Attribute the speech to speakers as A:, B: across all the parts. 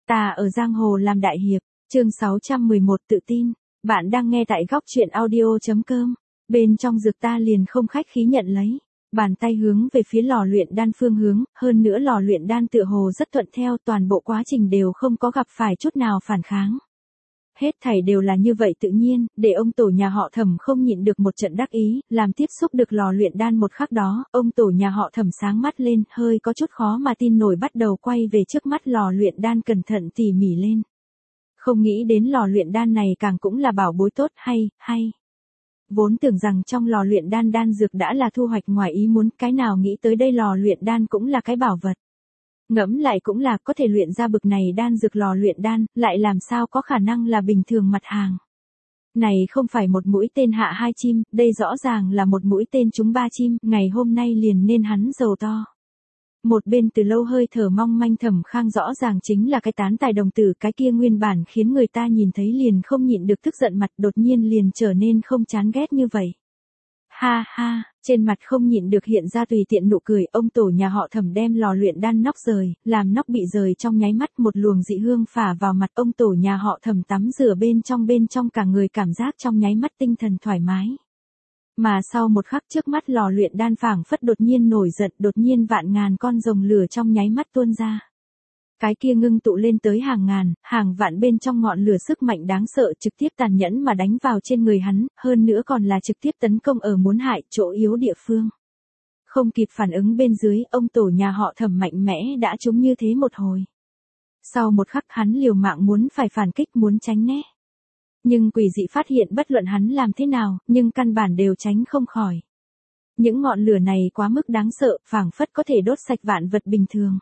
A: Ta ở giang hồ làm đại hiệp, chương 611 tự tin. Bạn đang nghe tại góc truyện audio.com. Bên trong dược ta liền không khách khí nhận lấy. Bàn tay hướng về phía lò luyện đan phương hướng, hơn nữa lò luyện đan tựa hồ rất thuận theo, toàn bộ quá trình đều không có gặp phải chút nào phản kháng. Hết thảy đều là như vậy tự nhiên, để ông tổ nhà họ Thẩm không nhịn được một trận đắc ý, làm tiếp xúc được lò luyện đan một khắc đó, ông tổ nhà họ Thẩm sáng mắt lên, hơi có chút khó mà tin nổi bắt đầu quay về trước mắt lò luyện đan cẩn thận tỉ mỉ lên. Không nghĩ đến lò luyện đan này càng cũng là bảo bối tốt hay. Vốn tưởng rằng trong lò luyện đan đan dược đã là thu hoạch ngoài ý muốn, cái nào nghĩ tới đây lò luyện đan cũng là cái bảo vật. Ngẫm lại cũng là có thể luyện ra bực này đan dược lò luyện đan, lại làm sao có khả năng là bình thường mặt hàng. Này không phải một mũi tên hạ hai chim, đây rõ ràng là một mũi tên trúng ba chim, ngày hôm nay liền nên hắn giàu to. Một bên từ lâu hơi thở mong manh Thẩm Khang rõ ràng chính là cái tán tài đồng tử, cái kia nguyên bản khiến người ta nhìn thấy liền không nhịn được tức giận mặt, đột nhiên liền trở nên không chán ghét như vậy. Ha ha, trên mặt không nhịn được hiện ra tùy tiện nụ cười, ông tổ nhà họ Thẩm đem lò luyện đan nóc rời, làm nóc bị rời trong nháy mắt, một luồng dị hương phả vào mặt, ông tổ nhà họ Thẩm tắm rửa bên trong cả người cảm giác trong nháy mắt tinh thần thoải mái. Mà sau một khắc trước mắt lò luyện đan phảng phất đột nhiên nổi giận, đột nhiên vạn ngàn con rồng lửa trong nháy mắt tuôn ra. Cái kia ngưng tụ lên tới hàng ngàn, hàng vạn bên trong ngọn lửa sức mạnh đáng sợ trực tiếp tàn nhẫn mà đánh vào trên người hắn, hơn nữa còn là trực tiếp tấn công ở muốn hại chỗ yếu địa phương. Không kịp phản ứng bên dưới, ông tổ nhà họ Thẩm mạnh mẽ đã trúng như thế một hồi. Sau một khắc hắn liều mạng muốn phải phản kích, muốn tránh né. Nhưng quỷ dị phát hiện bất luận hắn làm thế nào, nhưng căn bản đều tránh không khỏi. Những ngọn lửa này quá mức đáng sợ, phảng phất có thể đốt sạch vạn vật bình thường.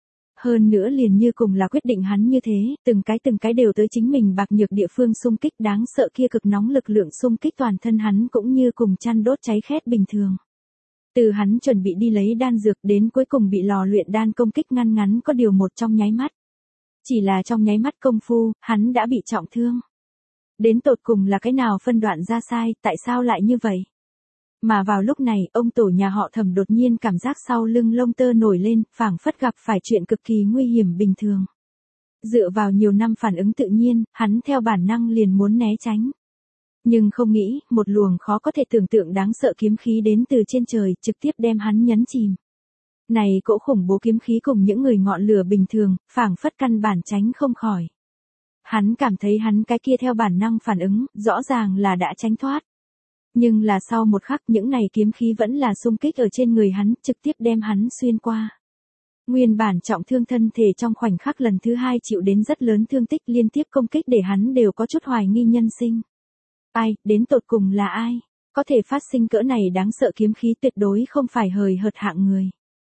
A: Hơn nữa liền như cùng là quyết định hắn như thế, từng cái đều tới chính mình bạc nhược địa phương xung kích, đáng sợ kia cực nóng lực lượng xung kích toàn thân hắn cũng như cùng chăn đốt cháy khét bình thường. Từ hắn chuẩn bị đi lấy đan dược đến cuối cùng bị lò luyện đan công kích ngăn có điều một trong nháy mắt. Chỉ là trong nháy mắt công phu, hắn đã bị trọng thương. Đến tột cùng là cái nào phân đoạn ra sai, tại sao lại như vậy? Mà vào lúc này, ông tổ nhà họ Thẩm đột nhiên cảm giác sau lưng lông tơ nổi lên, phảng phất gặp phải chuyện cực kỳ nguy hiểm bình thường. Dựa vào nhiều năm phản ứng tự nhiên, hắn theo bản năng liền muốn né tránh. Nhưng không nghĩ, một luồng khó có thể tưởng tượng đáng sợ kiếm khí đến từ trên trời, trực tiếp đem hắn nhấn chìm. Này cỗ khủng bố kiếm khí cùng những người ngọn lửa bình thường, phảng phất căn bản tránh không khỏi. Hắn cảm thấy hắn cái kia theo bản năng phản ứng, rõ ràng là đã tránh thoát. Nhưng là sau một khắc những này kiếm khí vẫn là xung kích ở trên người hắn, trực tiếp đem hắn xuyên qua. Nguyên bản trọng thương thân thể trong khoảnh khắc lần thứ hai chịu đến rất lớn thương tích, liên tiếp công kích để hắn đều có chút hoài nghi nhân sinh. Ai, đến tột cùng là ai? Có thể phát sinh cỡ này đáng sợ kiếm khí tuyệt đối không phải hời hợt hạng người.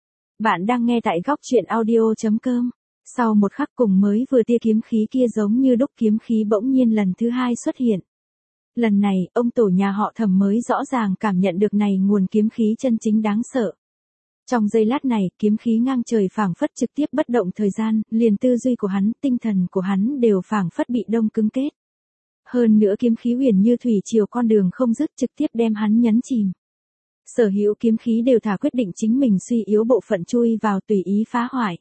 A: Bạn đang nghe tại góc truyện audio.com. Sau một khắc cùng mới vừa tia kiếm khí kia giống như đúc kiếm khí bỗng nhiên lần thứ hai xuất hiện. Lần này, ông tổ nhà họ Thẩm mới rõ ràng cảm nhận được này nguồn kiếm khí chân chính đáng sợ. Trong giây lát này, kiếm khí ngang trời phảng phất trực tiếp bất động thời gian, liền tư duy của hắn, tinh thần của hắn đều phảng phất bị đông cứng kết. Hơn nữa kiếm khí huyền như thủy triều con đường không dứt trực tiếp đem hắn nhấn chìm. Sở hữu kiếm khí đều thả quyết định chính mình suy yếu bộ phận chui vào tùy ý phá hoại.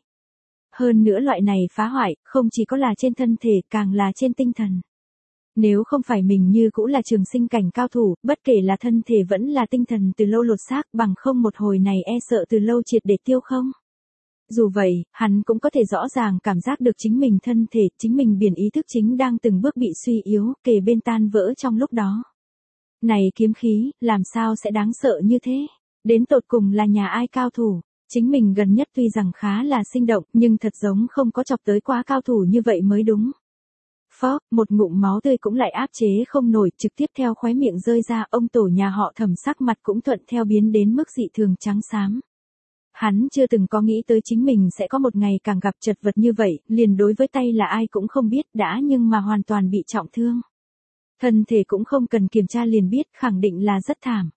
A: Hơn nữa loại này phá hoại, không chỉ có là trên thân thể, càng là trên tinh thần. Nếu không phải mình như cũ là trường sinh cảnh cao thủ, bất kể là thân thể vẫn là tinh thần từ lâu lột xác, bằng không một hồi này e sợ từ lâu triệt để tiêu không. Dù vậy, hắn cũng có thể rõ ràng cảm giác được chính mình thân thể, chính mình biển ý thức chính đang từng bước bị suy yếu, kề bên tan vỡ trong lúc đó. Này kiếm khí, làm sao sẽ đáng sợ như thế? Đến tột cùng là nhà ai cao thủ? Chính mình gần nhất tuy rằng khá là sinh động, nhưng thật giống không có chọc tới quá cao thủ như vậy mới đúng. Phó, một ngụm máu tươi cũng lại áp chế không nổi, trực tiếp theo khóe miệng rơi ra, ông tổ nhà họ Thẩm sắc mặt cũng thuận theo biến đến mức dị thường trắng xám. Hắn chưa từng có nghĩ tới chính mình sẽ có một ngày càng gặp chật vật như vậy, liền đối với tay là ai cũng không biết đã nhưng mà hoàn toàn bị trọng thương. Thân thể cũng không cần kiểm tra liền biết, khẳng định là rất thảm.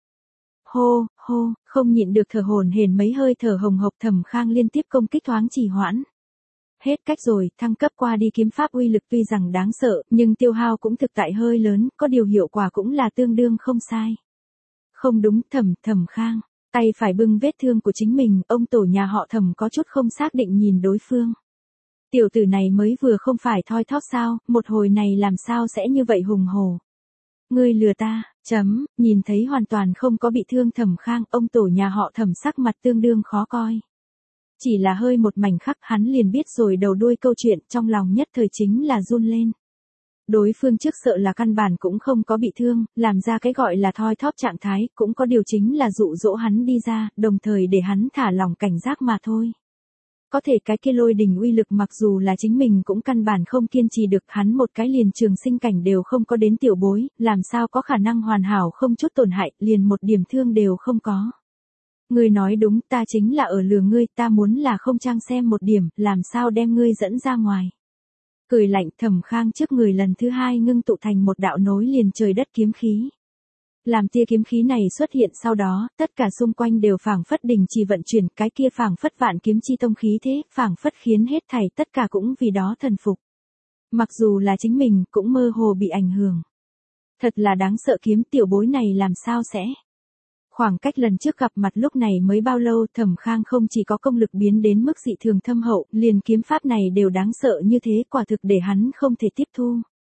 A: Hô, không nhịn được thở hổn hển mấy hơi thở hồng hộc, Thẩm Khang liên tiếp công kích thoáng trì hoãn. Hết cách rồi, thăng cấp qua đi kiếm pháp uy lực tuy rằng đáng sợ, nhưng tiêu hao cũng thực tại hơi lớn, có điều hiệu quả cũng là tương đương không sai. Không đúng, Thẩm Khang, tay phải bưng vết thương của chính mình, ông tổ nhà họ Thẩm có chút không xác định nhìn đối phương. Tiểu tử này mới vừa không phải thoi thóp sao, một hồi này làm sao sẽ như vậy hùng hổ. Ngươi lừa ta, nhìn thấy hoàn toàn không có bị thương Thẩm Khang, ông tổ nhà họ Thẩm sắc mặt tương đương khó coi. Chỉ là hơi một mảnh khắc hắn liền biết rồi đầu đuôi câu chuyện, trong lòng nhất thời chính là run lên. Đối phương trước sợ là căn bản cũng không có bị thương, làm ra cái gọi là thoi thóp trạng thái, cũng có điều chính là dụ dỗ hắn đi ra, đồng thời để hắn thả lòng cảnh giác mà thôi. Có thể cái kia lôi đình uy lực mặc dù là chính mình cũng căn bản không kiên trì được, hắn một cái liền trường sinh cảnh đều không có đến tiểu bối, làm sao có khả năng hoàn hảo không chút tổn hại, liền một điểm thương đều không có. Ngươi nói đúng, ta chính là ở lừa ngươi, ta muốn là không trang xem một điểm, làm sao đem ngươi dẫn ra ngoài. Cười lạnh, Thẩm Khang trước người lần thứ hai ngưng tụ thành một đạo nối liền trời đất kiếm khí. Làm tia kiếm khí này xuất hiện sau đó, tất cả xung quanh đều phảng phất đình chỉ vận chuyển, cái kia phảng phất vạn kiếm chi tông khí thế, phảng phất khiến hết thảy tất cả cũng vì đó thần phục. Mặc dù là chính mình, cũng mơ hồ bị ảnh hưởng. Thật là đáng sợ, kiếm tiểu bối này làm sao sẽ. Khoảng cách lần trước gặp mặt lúc này mới bao lâu, Thẩm Khang không chỉ có công lực biến đến mức dị thường thâm hậu, liền kiếm pháp này đều đáng sợ như thế, quả thực để hắn không thể tiếp thu.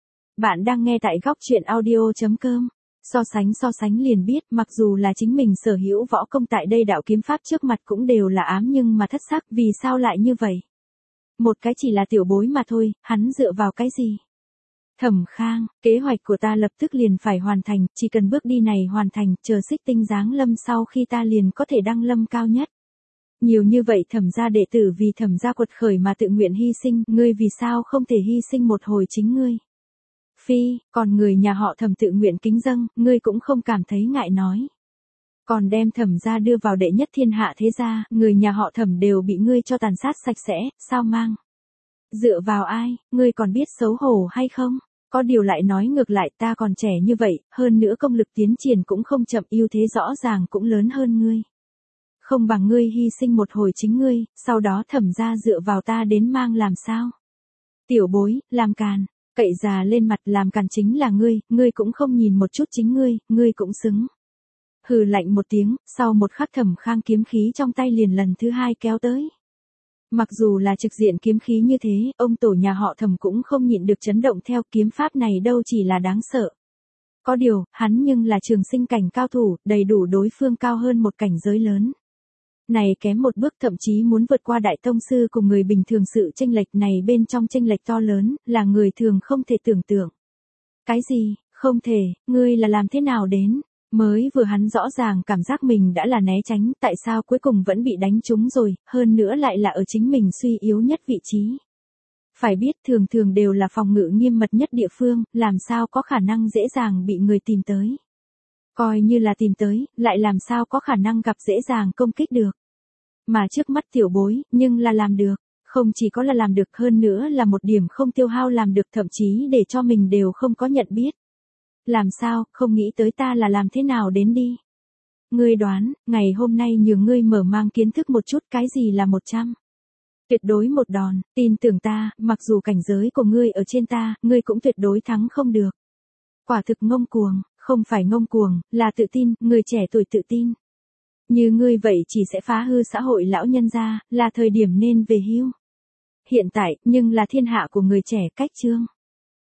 A: Bạn đang nghe tại góc truyện audio.com. So sánh liền biết, mặc dù là chính mình sở hữu võ công tại đây đạo kiếm pháp trước mặt cũng đều là ám nhưng mà thất sắc, vì sao lại như vậy? Một cái chỉ là tiểu bối mà thôi, hắn dựa vào cái gì? Thẩm Khang, kế hoạch của ta lập tức liền phải hoàn thành, chỉ cần bước đi này hoàn thành, chờ xích tinh giáng lâm sau khi ta liền có thể đăng lâm cao nhất. Nhiều như vậy Thẩm gia đệ tử vì Thẩm gia quật khởi mà tự nguyện hy sinh, ngươi vì sao không thể hy sinh một hồi chính ngươi? Phi, còn người nhà họ Thẩm tự nguyện kính dâng, ngươi cũng không cảm thấy ngại nói. Còn đem Thẩm gia đưa vào đệ nhất thiên hạ thế gia, người nhà họ Thẩm đều bị ngươi cho tàn sát sạch sẽ, sao mang? Dựa vào ai, ngươi còn biết xấu hổ hay không? Có điều lại nói ngược lại, ta còn trẻ như vậy, hơn nữa công lực tiến triển cũng không chậm, ưu thế rõ ràng cũng lớn hơn ngươi. Không bằng ngươi hy sinh một hồi chính ngươi, sau đó Thẩm gia dựa vào ta đến mang làm sao? Tiểu bối, làm càn. Cậy già lên mặt, làm càn chính là ngươi cũng không nhìn một chút chính ngươi cũng xứng. Hừ lạnh một tiếng, sau một khắc Thẩm Khang kiếm khí trong tay liền lần thứ hai kéo tới. Mặc dù là trực diện kiếm khí như thế, ông tổ nhà họ Thẩm cũng không nhịn được chấn động theo, kiếm pháp này đâu chỉ là đáng sợ. Có điều, hắn nhưng là trường sinh cảnh cao thủ, đầy đủ đối phương cao hơn một cảnh giới lớn. Này kém một bước thậm chí muốn vượt qua đại tông sư cùng người bình thường, sự chênh lệch này bên trong chênh lệch to lớn, là người thường không thể tưởng tượng. Cái gì, không thể, ngươi là làm thế nào đến? Mới vừa hắn rõ ràng cảm giác mình đã là né tránh, tại sao cuối cùng vẫn bị đánh trúng rồi, hơn nữa lại là ở chính mình suy yếu nhất vị trí. Phải biết thường thường đều là phòng ngự nghiêm mật nhất địa phương, làm sao có khả năng dễ dàng bị người tìm tới. Coi như là tìm tới, lại làm sao có khả năng gặp dễ dàng công kích được. Mà trước mắt tiểu bối, nhưng là làm được, không chỉ có là làm được, hơn nữa là một điểm không tiêu hao làm được, thậm chí để cho mình đều không có nhận biết. Làm sao, không nghĩ tới ta là làm thế nào đến đi. Ngươi đoán, ngày hôm nay nhường ngươi mở mang kiến thức một chút cái gì là 100. Tuyệt đối một đòn, tin tưởng ta, mặc dù cảnh giới của ngươi ở trên ta, ngươi cũng tuyệt đối thắng không được. Quả thực ngông cuồng, không phải ngông cuồng, là tự tin, người trẻ tuổi tự tin. Như ngươi vậy chỉ sẽ phá hư xã hội lão nhân gia, là thời điểm nên về hưu. Hiện tại, nhưng là thiên hạ của người trẻ, cách chương.